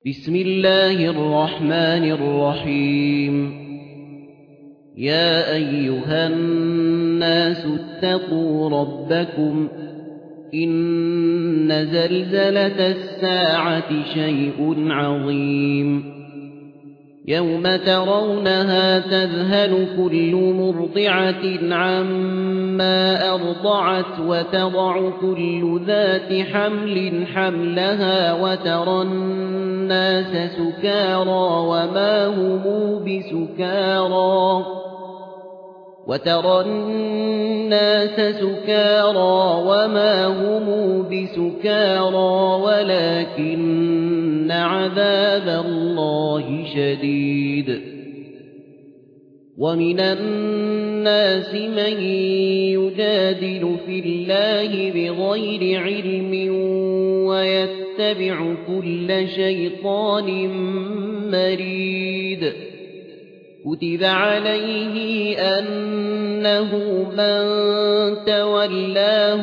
بسم الله الرحمن الرحيم. يا أيها الناس اتقوا ربكم إن زلزلة الساعة شيء عظيم يوم ترونها تذهل كل مرضعة عما أرضعت وتضع كل ذات حمل حملها وترى الناس سكارى وما هم بسكارى ولكن عذاب الله شديد. ومن الناس من يجادل في الله بغير علم ويتبع كل شيطان مريد. كتب عليه أنه من تولاه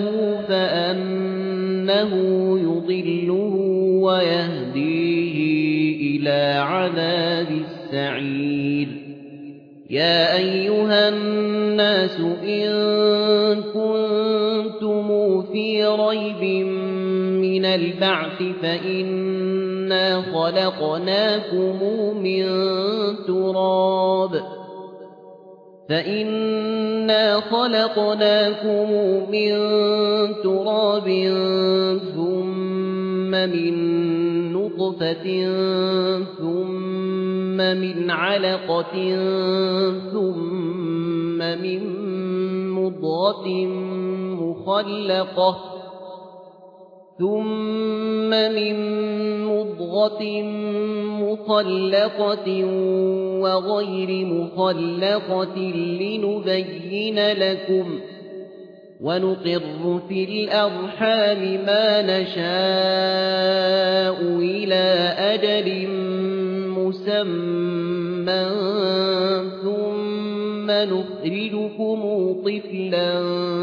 فأنه يضله ويهديه إلى عذاب السعير. يا أيها الناس إن كنتم في ريب من البعث فإنا خلقناكم من تراب ثم من نطفة ثم من علقة ثم من مضغة مخلقة وغير مخلقة لنبين لكم ونقر في الأرحام ما نشاء إلى أجل مسمى ثم نخرجكم طفلا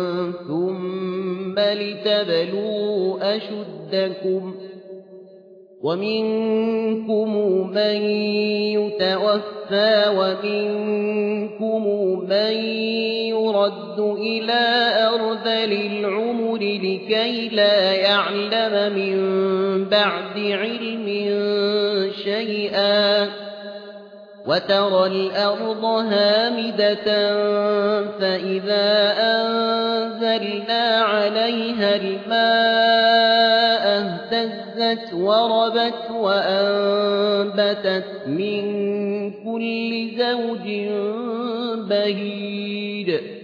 ثم لتبلغوا أشدكم ومنكم من يتوفى ومنكم من يرد إلى أرذل العمر لكي لا يعلم من بعد علم شيئا. وترى الأرض هامدة فإذا أنزلنا عليها الماء اهتزت وربت وأنبتت من كل زوج بهيج.